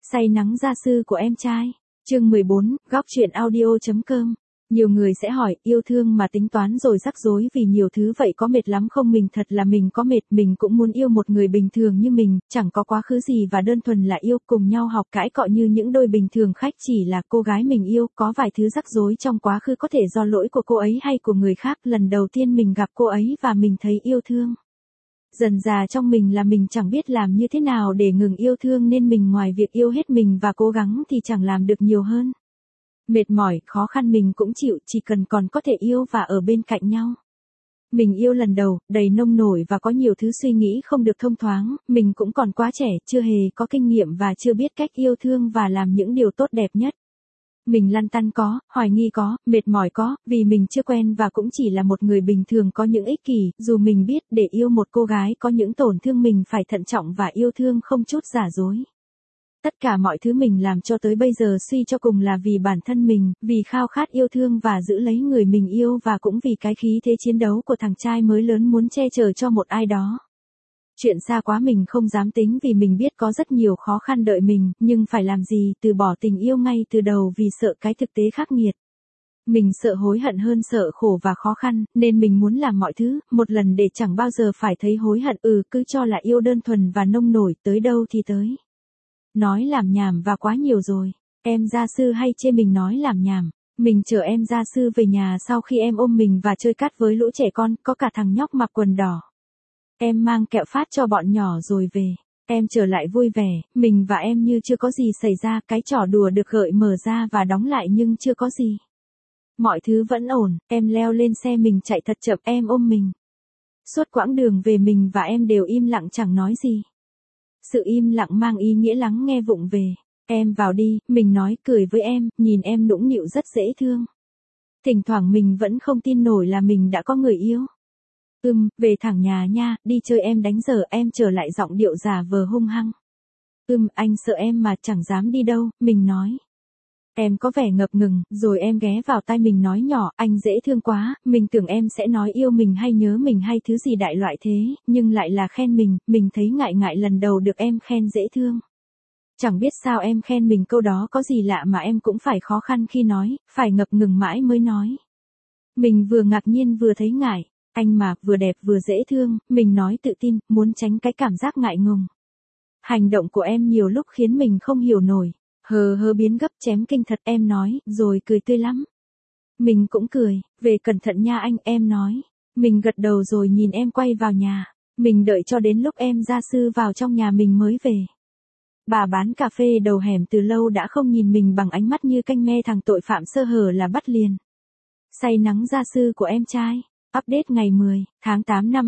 Say nắng gia sư của em trai. Chương 14, góc truyện audio.com. Nhiều người sẽ hỏi, yêu thương mà tính toán rồi rắc rối vì nhiều thứ vậy có mệt lắm không? Mình thật là mình có mệt, mình cũng muốn yêu một người bình thường như mình, chẳng có quá khứ gì và đơn thuần là yêu, cùng nhau học cãi cọ như những đôi bình thường khách, chỉ là cô gái mình yêu, có vài thứ rắc rối trong quá khứ có thể do lỗi của cô ấy hay của người khác. Lần đầu tiên mình gặp cô ấy và mình thấy yêu thương. Dần dà trong mình là mình chẳng biết làm như thế nào để ngừng yêu thương, nên mình ngoài việc yêu hết mình và cố gắng thì chẳng làm được nhiều hơn. Mệt mỏi, khó khăn mình cũng chịu, chỉ cần còn có thể yêu và ở bên cạnh nhau. Mình yêu lần đầu, đầy nông nổi và có nhiều thứ suy nghĩ không được thông thoáng, mình cũng còn quá trẻ, chưa hề có kinh nghiệm và chưa biết cách yêu thương và làm những điều tốt đẹp nhất. Mình lăn tăn có, hoài nghi có, mệt mỏi có, vì mình chưa quen và cũng chỉ là một người bình thường có những ích kỷ, dù mình biết để yêu một cô gái có những tổn thương mình phải thận trọng và yêu thương không chút giả dối. Tất cả mọi thứ mình làm cho tới bây giờ suy cho cùng là vì bản thân mình, vì khao khát yêu thương và giữ lấy người mình yêu, và cũng vì cái khí thế chiến đấu của thằng trai mới lớn muốn che chở cho một ai đó. Chuyện xa quá mình không dám tính vì mình biết có rất nhiều khó khăn đợi mình, nhưng phải làm gì, từ bỏ tình yêu ngay từ đầu vì sợ cái thực tế khắc nghiệt. Mình sợ hối hận hơn sợ khổ và khó khăn, nên mình muốn làm mọi thứ, một lần để chẳng bao giờ phải thấy hối hận. Cứ cho là yêu đơn thuần và nông nổi, tới đâu thì tới. Nói làm nhảm và quá nhiều rồi. Em gia sư hay chê mình nói làm nhảm. Mình chở em gia sư về nhà sau khi em ôm mình và chơi cát với lũ trẻ con, có cả thằng nhóc mặc quần đỏ. Em mang kẹo phát cho bọn nhỏ rồi về. Em trở lại vui vẻ, mình và em như chưa có gì xảy ra, cái trò đùa được gợi mở ra và đóng lại nhưng chưa có gì. Mọi thứ vẫn ổn, em leo lên xe mình chạy thật chậm, em ôm mình. Suốt quãng đường về mình và em đều im lặng chẳng nói gì. Sự im lặng mang ý nghĩa lắng nghe vụng về. Em vào đi, mình nói, cười với em, nhìn em nũng nịu rất dễ thương. Thỉnh thoảng mình vẫn không tin nổi là mình đã có người yêu. Về thẳng nhà nha, đi chơi em đánh giờ, em trở lại giọng điệu giả vờ hung hăng. Anh sợ em mà chẳng dám đi đâu, mình nói. Em có vẻ ngập ngừng, rồi em ghé vào tai mình nói nhỏ, anh dễ thương quá, mình tưởng em sẽ nói yêu mình hay nhớ mình hay thứ gì đại loại thế, nhưng lại là khen mình thấy ngại ngại lần đầu được em khen dễ thương. Chẳng biết sao em khen mình câu đó có gì lạ mà em cũng phải khó khăn khi nói, phải ngập ngừng mãi mới nói. Mình vừa ngạc nhiên vừa thấy ngại, anh mà, vừa đẹp vừa dễ thương, mình nói tự tin, muốn tránh cái cảm giác ngại ngùng. Hành động của em nhiều lúc khiến mình không hiểu nổi. Hờ biến gấp chém kinh thật, em nói, rồi cười tươi lắm. Mình cũng cười, về cẩn thận nha anh, em nói. Mình gật đầu rồi nhìn em quay vào nhà. Mình đợi cho đến lúc em gia sư vào trong nhà mình mới về. Bà bán cà phê đầu hẻm từ lâu đã không nhìn mình bằng ánh mắt như canh me thằng tội phạm sơ hở là bắt liền. Say nắng gia sư của em trai. Update ngày 10 tháng 8 năm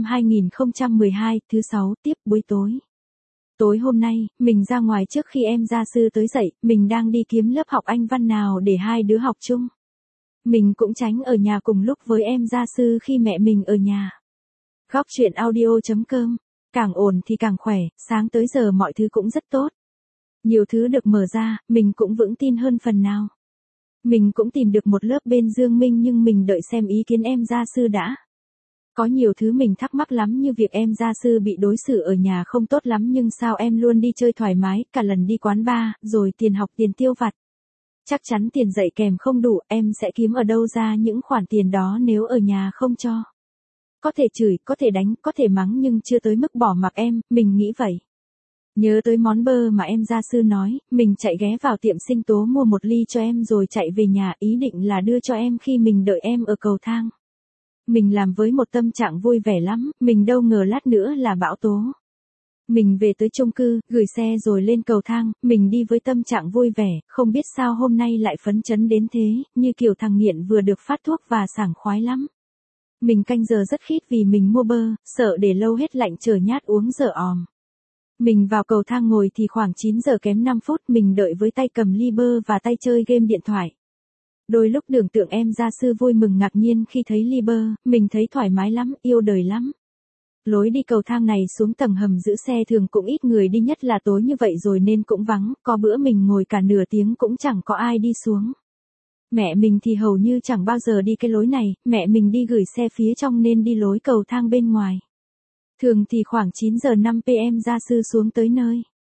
2012, thứ 6, tiếp buổi tối. Tối hôm nay, mình ra ngoài trước khi em gia sư tới dậy, mình đang đi kiếm lớp học Anh văn nào để hai đứa học chung. Mình cũng tránh ở nhà cùng lúc với em gia sư khi mẹ mình ở nhà. Góc truyện audio.com. Càng ổn thì càng khỏe, sáng tới giờ mọi thứ cũng rất tốt. Nhiều thứ được mở ra, mình cũng vững tin hơn phần nào. Mình cũng tìm được một lớp bên Dương Minh nhưng mình đợi xem ý kiến em gia sư đã. Có nhiều thứ mình thắc mắc lắm, như việc em gia sư bị đối xử ở nhà không tốt lắm nhưng sao em luôn đi chơi thoải mái, cả lần đi quán bar, rồi tiền học tiền tiêu vặt. Chắc chắn tiền dạy kèm không đủ, em sẽ kiếm ở đâu ra những khoản tiền đó nếu ở nhà không cho. Có thể chửi, có thể đánh, có thể mắng nhưng chưa tới mức bỏ mặc em, mình nghĩ vậy. Nhớ tới món bơ mà em gia sư nói, mình chạy ghé vào tiệm sinh tố mua một ly cho em rồi chạy về nhà, ý định là đưa cho em khi mình đợi em ở cầu thang. Mình làm với một tâm trạng vui vẻ lắm, mình đâu ngờ lát nữa là bão tố. Mình về tới chung cư, gửi xe rồi lên cầu thang, mình đi với tâm trạng vui vẻ, không biết sao hôm nay lại phấn chấn đến thế, như kiểu thằng nghiện vừa được phát thuốc và sảng khoái lắm. Mình canh giờ rất khít vì mình mua bơ, sợ để lâu hết lạnh chờ nhát uống dở òm. Mình vào cầu thang ngồi thì khoảng 9 giờ kém 5 phút, mình đợi với tay cầm ly bơ và tay chơi game điện thoại. Đôi lúc tưởng tượng em gia sư vui mừng ngạc nhiên khi thấy ly bơ, mình thấy thoải mái lắm, yêu đời lắm. Lối đi cầu thang này xuống tầng hầm giữ xe thường cũng ít người đi, nhất là tối như vậy rồi nên cũng vắng, có bữa mình ngồi cả nửa tiếng cũng chẳng có ai đi xuống. Mẹ mình thì hầu như chẳng bao giờ đi cái lối này, mẹ mình đi gửi xe phía trong nên đi lối cầu thang bên ngoài. Thường thì khoảng 9 giờ 5 PM gia sư xuống tới nơi.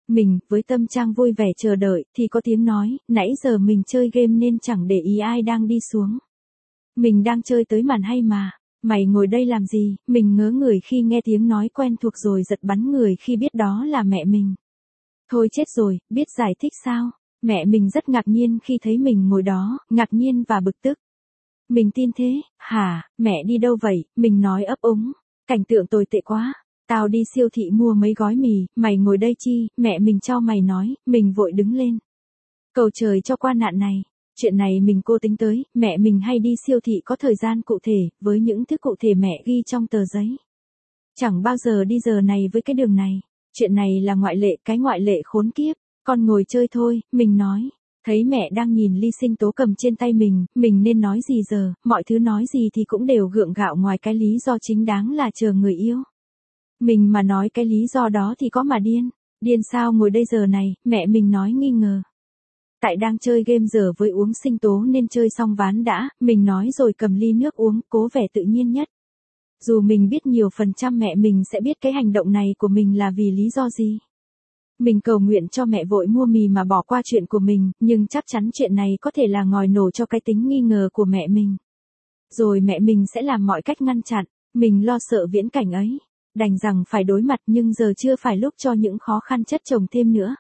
Mình, với tâm trạng vui vẻ chờ đợi, thì có tiếng nói, nãy giờ mình chơi game nên chẳng để ý ai đang đi xuống. Mình đang chơi tới màn hay mà. Mày ngồi đây làm gì? Mình ngớ người khi nghe tiếng nói quen thuộc rồi giật bắn người khi biết đó là mẹ mình. Thôi chết rồi, biết giải thích sao? Mẹ mình rất ngạc nhiên khi thấy mình ngồi đó, ngạc nhiên và bực tức. Mình tin thế, hả, mẹ đi đâu vậy? Mình nói ấp úng. Cảnh tượng tồi tệ quá. Tao đi siêu thị mua mấy gói mì, mày ngồi đây chi? Mẹ mình cho mày nói, mình vội đứng lên. Cầu trời cho qua nạn này. Chuyện này mình cô tính tới, mẹ mình hay đi siêu thị có thời gian cụ thể, với những thứ cụ thể mẹ ghi trong tờ giấy. Chẳng bao giờ đi giờ này với cái đường này. Chuyện này là ngoại lệ, cái ngoại lệ khốn kiếp. Con ngồi chơi thôi, mình nói. Thấy mẹ đang nhìn ly sinh tố cầm trên tay mình nên nói gì giờ, mọi thứ nói gì thì cũng đều gượng gạo ngoài cái lý do chính đáng là chờ người yêu. Mình mà nói cái lý do đó thì có mà điên. Điên sao ngồi đây giờ này, mẹ mình nói nghi ngờ. Tại đang chơi game giờ với uống sinh tố nên chơi xong ván đã, mình nói rồi cầm ly nước uống, cố vẻ tự nhiên nhất. Dù mình biết nhiều phần trăm mẹ mình sẽ biết cái hành động này của mình là vì lý do gì. Mình cầu nguyện cho mẹ vội mua mì mà bỏ qua chuyện của mình, nhưng chắc chắn chuyện này có thể là ngòi nổ cho cái tính nghi ngờ của mẹ mình. Rồi mẹ mình sẽ làm mọi cách ngăn chặn, mình lo sợ viễn cảnh ấy. Đành rằng phải đối mặt nhưng giờ chưa phải lúc cho những khó khăn chất chồng thêm nữa.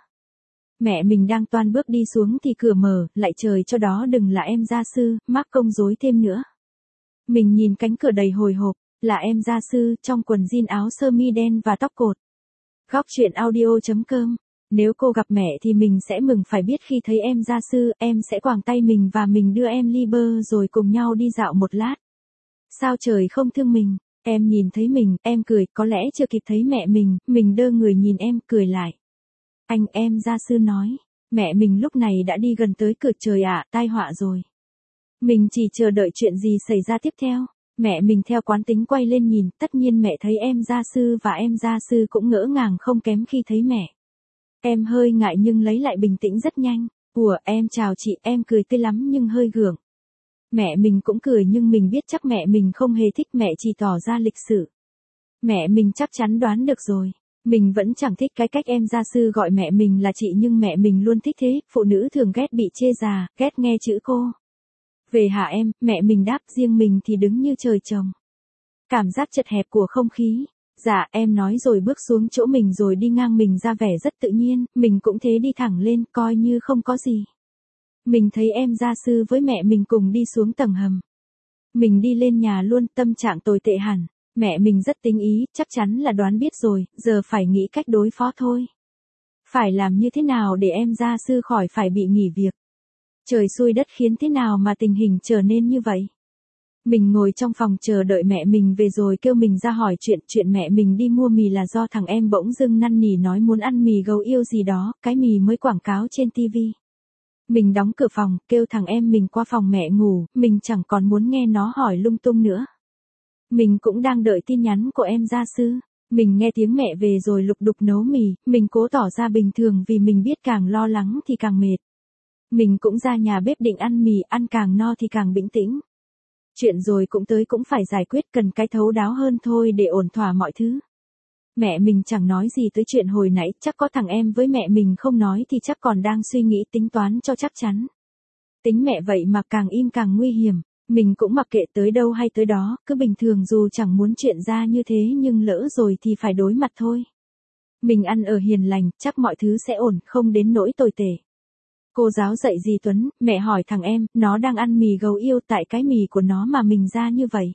Mẹ mình đang toan bước đi xuống thì cửa mở, lại trời cho đó đừng là em gia sư, mắc công rối thêm nữa. Mình nhìn cánh cửa đầy hồi hộp, là em gia sư, trong quần jean áo sơ mi đen và tóc cột. Góc truyện audio.com. Nếu cô gặp mẹ thì mình sẽ mừng phải biết khi thấy em gia sư, em sẽ quàng tay mình và mình đưa em ly bơ rồi cùng nhau đi dạo một lát. Sao trời không thương mình, em nhìn thấy mình, em cười, có lẽ chưa kịp thấy mẹ mình đơ người nhìn em, cười lại. Anh em gia sư nói, mẹ mình lúc này đã đi gần tới cửa trời ạ, tai họa rồi. Mình chỉ chờ đợi chuyện gì xảy ra tiếp theo. Mẹ mình theo quán tính quay lên nhìn, tất nhiên mẹ thấy em gia sư và em gia sư cũng ngỡ ngàng không kém khi thấy mẹ. Em hơi ngại nhưng lấy lại bình tĩnh rất nhanh. Ủa em chào chị, em cười tươi lắm nhưng hơi gượng. Mẹ mình cũng cười nhưng mình biết chắc mẹ mình không hề thích, mẹ chỉ tỏ ra lịch sự. Mẹ mình chắc chắn đoán được rồi. Mình vẫn chẳng thích cái cách em gia sư gọi mẹ mình là chị nhưng mẹ mình luôn thích thế, phụ nữ thường ghét bị chê già, ghét nghe chữ cô. Về hả em, mẹ mình đáp, riêng mình thì đứng như trời trồng. Cảm giác chật hẹp của không khí. Dạ, em nói rồi bước xuống chỗ mình rồi đi ngang mình ra vẻ rất tự nhiên, mình cũng thế đi thẳng lên, coi như không có gì. Mình thấy em gia sư với mẹ mình cùng đi xuống tầng hầm. Mình đi lên nhà luôn, tâm trạng tồi tệ hẳn. Mẹ mình rất tinh ý, chắc chắn là đoán biết rồi, giờ phải nghĩ cách đối phó thôi. Phải làm như thế nào để em gia sư khỏi phải bị nghỉ việc. Trời xui đất khiến thế nào mà tình hình trở nên như vậy. Mình ngồi trong phòng chờ đợi mẹ mình về rồi kêu mình ra hỏi chuyện mẹ mình đi mua mì là do thằng em bỗng dưng năn nỉ nói muốn ăn mì gấu yêu gì đó, cái mì mới quảng cáo trên tivi. Mình đóng cửa phòng, kêu thằng em mình qua phòng mẹ ngủ, mình chẳng còn muốn nghe nó hỏi lung tung nữa. Mình cũng đang đợi tin nhắn của em gia sư. Mình nghe tiếng mẹ về rồi lục đục nấu mì, mình cố tỏ ra bình thường vì mình biết càng lo lắng thì càng mệt. Mình cũng ra nhà bếp định ăn mì, ăn càng no thì càng bình tĩnh. Chuyện rồi cũng tới cũng phải giải quyết, cần cái thấu đáo hơn thôi để ổn thỏa mọi thứ. Mẹ mình chẳng nói gì tới chuyện hồi nãy, chắc có thằng em với mẹ mình không nói thì chắc còn đang suy nghĩ tính toán cho chắc chắn. Tính mẹ vậy mà càng im càng nguy hiểm, mình cũng mặc kệ tới đâu hay tới đó, cứ bình thường dù chẳng muốn chuyện ra như thế nhưng lỡ rồi thì phải đối mặt thôi. Mình ăn ở hiền lành, chắc mọi thứ sẽ ổn, không đến nỗi tồi tệ. Cô giáo dạy gì Tuấn, mẹ hỏi thằng em, nó đang ăn mì gấu yêu tại cái mì của nó mà mình ra như vậy.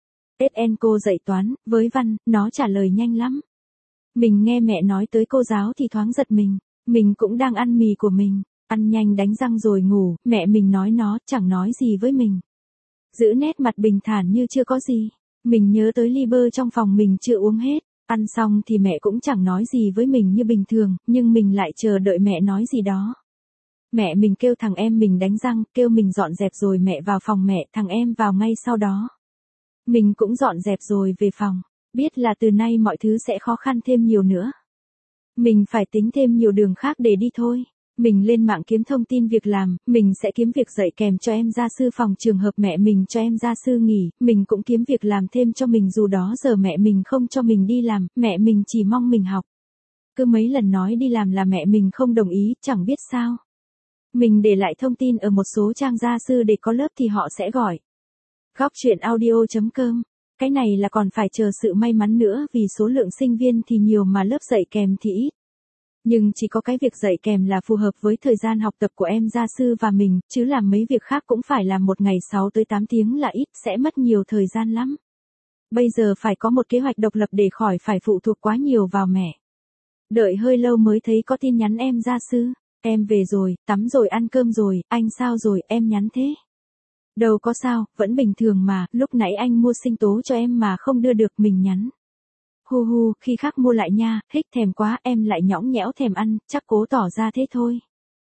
SN cô dạy toán, với văn, nó trả lời nhanh lắm. Mình nghe mẹ nói tới cô giáo thì thoáng giật mình cũng đang ăn mì của mình, ăn nhanh đánh răng rồi ngủ, mẹ mình nói nó, chẳng nói gì với mình. Giữ nét mặt bình thản như chưa có gì, mình nhớ tới ly bơ trong phòng mình chưa uống hết, ăn xong thì mẹ cũng chẳng nói gì với mình như bình thường, nhưng mình lại chờ đợi mẹ nói gì đó. Mẹ mình kêu thằng em mình đánh răng, kêu mình dọn dẹp rồi mẹ vào phòng mẹ, thằng em vào ngay sau đó. Mình cũng dọn dẹp rồi về phòng, biết là từ nay mọi thứ sẽ khó khăn thêm nhiều nữa. Mình phải tính thêm nhiều đường khác để đi thôi. Mình lên mạng kiếm thông tin việc làm, mình sẽ kiếm việc dạy kèm cho em gia sư phòng trường hợp mẹ mình cho em gia sư nghỉ, mình cũng kiếm việc làm thêm cho mình dù đó giờ mẹ mình không cho mình đi làm, mẹ mình chỉ mong mình học. Cứ mấy lần nói đi làm là mẹ mình không đồng ý, chẳng biết sao. Mình để lại thông tin ở một số trang gia sư để có lớp thì họ sẽ gọi. Góc chuyện audio.com. Cái này là còn phải chờ sự may mắn nữa vì số lượng sinh viên thì nhiều mà lớp dạy kèm thì ít. Nhưng chỉ có cái việc dạy kèm là phù hợp với thời gian học tập của em gia sư và mình, chứ làm mấy việc khác cũng phải làm một ngày 6 tới 8 tiếng là ít, sẽ mất nhiều thời gian lắm. Bây giờ phải có một kế hoạch độc lập để khỏi phải phụ thuộc quá nhiều vào mẹ. Đợi hơi lâu mới thấy có tin nhắn em gia sư. Em về rồi, tắm rồi, ăn cơm rồi, anh sao rồi, em nhắn thế. Đâu có sao, vẫn bình thường mà, lúc nãy anh mua sinh tố cho em mà không đưa được, mình nhắn. Hu hu, khi khác mua lại nha, thích thèm quá, em lại nhõng nhẽo thèm ăn, chắc cố tỏ ra thế thôi.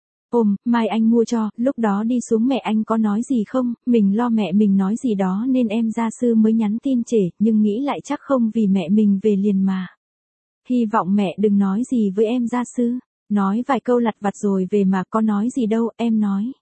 Mai anh mua cho, lúc đó đi xuống mẹ anh có nói gì không, mình lo mẹ mình nói gì đó nên em gia sư mới nhắn tin trễ, nhưng nghĩ lại chắc không vì mẹ mình về liền mà. Hy vọng mẹ đừng nói gì với em gia sư. Nói vài câu lặt vặt rồi về mà, có nói gì đâu, em nói.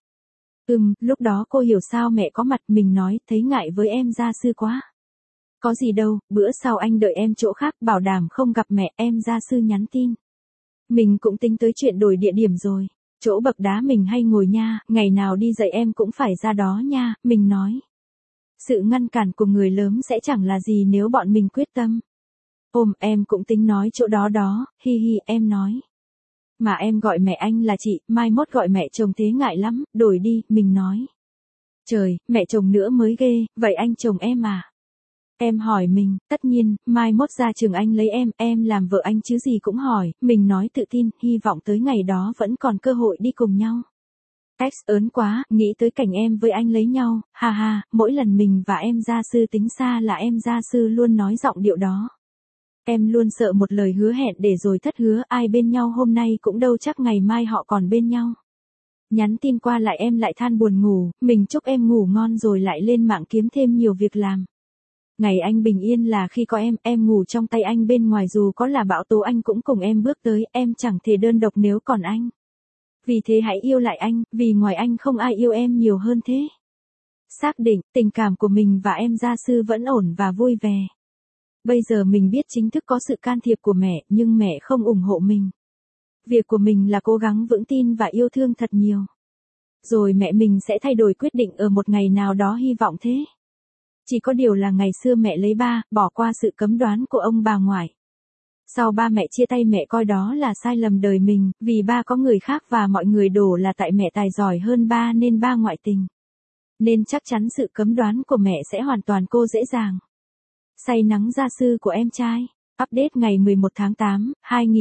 Lúc đó cô hiểu sao mẹ có mặt, mình nói, thấy ngại với em gia sư quá. Có gì đâu, bữa sau anh đợi em chỗ khác, bảo đảm không gặp mẹ, em gia sư nhắn tin. Mình cũng tính tới chuyện đổi địa điểm rồi. Chỗ bậc đá mình hay ngồi nha, ngày nào đi dạy em cũng phải ra đó nha, mình nói. Sự ngăn cản của người lớn sẽ chẳng là gì nếu bọn mình quyết tâm. Em cũng tính nói chỗ đó đó, hi hi, em nói. Mà em gọi mẹ anh là chị, mai mốt gọi mẹ chồng thế ngại lắm, đổi đi, mình nói. Trời, mẹ chồng nữa mới ghê, vậy anh chồng em à? Em hỏi mình, tất nhiên, mai mốt ra trường anh lấy em làm vợ anh chứ gì cũng hỏi, mình nói tự tin, hy vọng tới ngày đó vẫn còn cơ hội đi cùng nhau. X ớn quá, nghĩ tới cảnh em với anh lấy nhau, ha ha, mỗi lần mình và em gia sư tính xa là em gia sư luôn nói giọng điệu đó. Em luôn sợ một lời hứa hẹn để rồi thất hứa, ai bên nhau hôm nay cũng đâu chắc ngày mai họ còn bên nhau. Nhắn tin qua lại em lại than buồn ngủ, mình chúc em ngủ ngon rồi lại lên mạng kiếm thêm nhiều việc làm. Ngày anh bình yên là khi có em ngủ trong tay anh, bên ngoài dù có là bão tố anh cũng cùng em bước tới, em chẳng thể đơn độc nếu còn anh. Vì thế hãy yêu lại anh, vì ngoài anh không ai yêu em nhiều hơn thế. Xác định, tình cảm của mình và em gia sư vẫn ổn và vui vẻ. Bây giờ mình biết chính thức có sự can thiệp của mẹ, nhưng mẹ không ủng hộ mình. Việc của mình là cố gắng vững tin và yêu thương thật nhiều. Rồi mẹ mình sẽ thay đổi quyết định ở một ngày nào đó, hy vọng thế. Chỉ có điều là ngày xưa mẹ lấy ba, bỏ qua sự cấm đoán của ông bà ngoại. Sau ba mẹ chia tay mẹ coi đó là sai lầm đời mình, vì ba có người khác và mọi người đổ là tại mẹ tài giỏi hơn ba nên ba ngoại tình. Nên chắc chắn sự cấm đoán của mẹ sẽ hoàn toàn cô dễ dàng. Say nắng gia sư của em trai. Update ngày 11 tháng 8,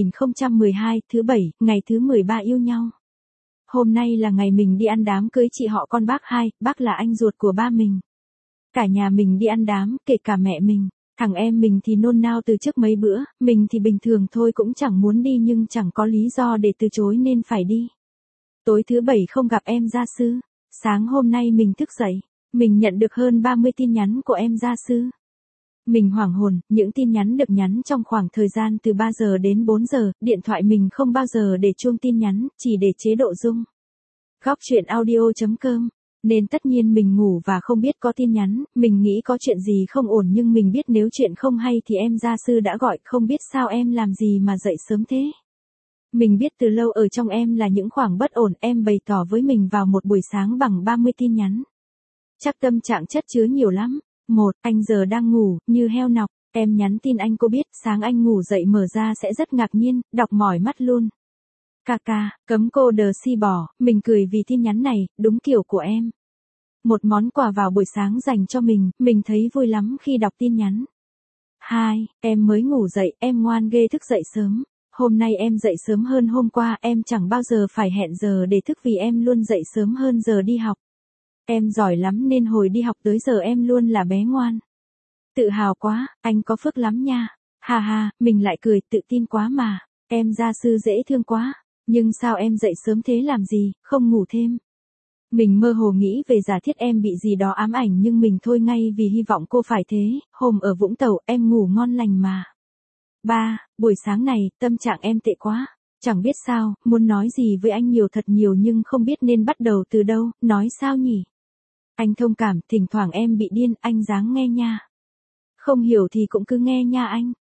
2012, thứ Bảy, ngày thứ 13 yêu nhau. Hôm nay là ngày mình đi ăn đám cưới chị họ con bác hai, bác là anh ruột của ba mình. Cả nhà mình đi ăn đám, kể cả mẹ mình. Thằng em mình thì nôn nao từ trước mấy bữa, mình thì bình thường thôi cũng chẳng muốn đi nhưng chẳng có lý do để từ chối nên phải đi. Tối thứ Bảy không gặp em gia sư. Sáng hôm nay mình thức dậy, mình nhận được hơn 30 tin nhắn của em gia sư. Mình hoảng hồn, những tin nhắn được nhắn trong khoảng thời gian từ 3 giờ đến 4 giờ, điện thoại mình không bao giờ để chuông tin nhắn, chỉ để chế độ rung. Góc chuyện audio.com. Nên tất nhiên mình ngủ và không biết có tin nhắn, mình nghĩ có chuyện gì không ổn nhưng mình biết nếu chuyện không hay thì em gia sư đã gọi, không biết sao em làm gì mà dậy sớm thế. Mình biết từ lâu ở trong em là những khoảng bất ổn, em bày tỏ với mình vào một buổi sáng bằng 30 tin nhắn. Chắc tâm trạng chất chứa nhiều lắm. Anh giờ đang ngủ, như heo nọc, em nhắn tin anh cô biết, sáng anh ngủ dậy mở ra sẽ rất ngạc nhiên, đọc mỏi mắt luôn. Cấm cô đờ si bỏ, mình cười vì tin nhắn này, đúng kiểu của em. Một món quà vào buổi sáng dành cho mình thấy vui lắm khi đọc tin nhắn. Em mới ngủ dậy, em ngoan ghê thức dậy sớm. Hôm nay em dậy sớm hơn hôm qua, em chẳng bao giờ phải hẹn giờ để thức vì em luôn dậy sớm hơn giờ đi học. Em giỏi lắm nên hồi đi học tới giờ em luôn là bé ngoan. Tự hào quá, anh có phước lắm nha. Ha ha, mình lại cười, tự tin quá mà. Em gia sư dễ thương quá. Nhưng sao em dậy sớm thế làm gì, không ngủ thêm. Mình mơ hồ nghĩ về giả thiết em bị gì đó ám ảnh nhưng mình thôi ngay vì hy vọng cô phải thế. Hôm ở Vũng Tàu em ngủ ngon lành mà. Buổi sáng này, tâm trạng em tệ quá. Chẳng biết sao, muốn nói gì với anh nhiều thật nhiều nhưng không biết nên bắt đầu từ đâu, nói sao nhỉ? Anh thông cảm, thỉnh thoảng em bị điên, anh ráng nghe nha. Không hiểu thì cũng cứ nghe nha anh.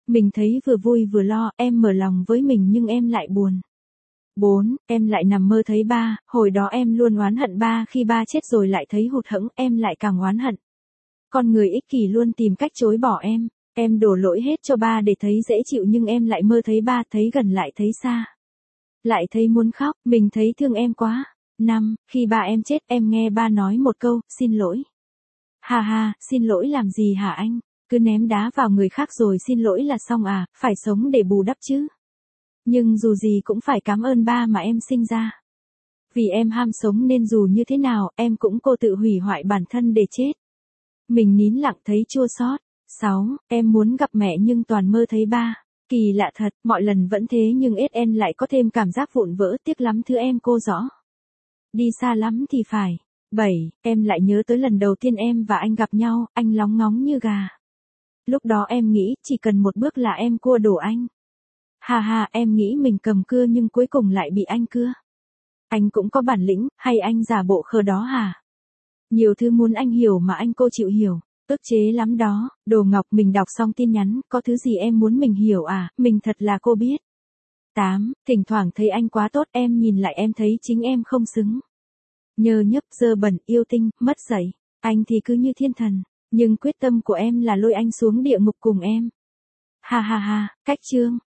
Mình thấy vừa vui vừa lo, em mở lòng với mình nhưng em lại buồn. 4. Em lại nằm mơ thấy ba, hồi đó em luôn oán hận ba, khi ba chết rồi lại thấy hụt hẫng, em lại càng oán hận. Con người ích kỷ luôn tìm cách chối bỏ em đổ lỗi hết cho ba để thấy dễ chịu nhưng em lại mơ thấy ba, thấy gần lại thấy xa. Lại thấy muốn khóc, mình thấy thương em quá. 5. Khi ba em chết, em nghe ba nói một câu, xin lỗi. Ha ha, xin lỗi làm gì hả anh? Cứ ném đá vào người khác rồi xin lỗi là xong à, phải sống để bù đắp chứ. Nhưng dù gì cũng phải cảm ơn ba mà em sinh ra. Vì em ham sống nên dù như thế nào, em cũng cố tự hủy hoại bản thân để chết. Mình nín lặng thấy chua xót. 6. Em muốn gặp mẹ nhưng toàn mơ thấy ba. Kỳ lạ thật, mọi lần vẫn thế nhưng SN lại có thêm cảm giác vụn vỡ, tiếc lắm thứ em cô rõ. Đi xa lắm thì phải. 7. Em lại nhớ tới lần đầu tiên em và anh gặp nhau, anh lóng ngóng như gà. Lúc đó em nghĩ chỉ cần một bước là em cua đổ anh. Ha ha, em nghĩ mình cầm cưa nhưng cuối cùng lại bị anh cưa. Anh cũng có bản lĩnh, hay anh giả bộ khờ đó hả? Nhiều thứ muốn anh hiểu mà anh cô chịu hiểu. Ức chế lắm đó, Đồ Ngọc. Mình đọc xong tin nhắn, có thứ gì em muốn mình hiểu à, mình thật là cô biết. 8. Thỉnh thoảng thấy anh quá tốt, em nhìn lại em thấy chính em không xứng. Nhơ nhớp, dơ bẩn, yêu tinh, mất dạy. Anh thì cứ như thiên thần, nhưng quyết tâm của em là lôi anh xuống địa ngục cùng em. Ha ha ha, cách chương.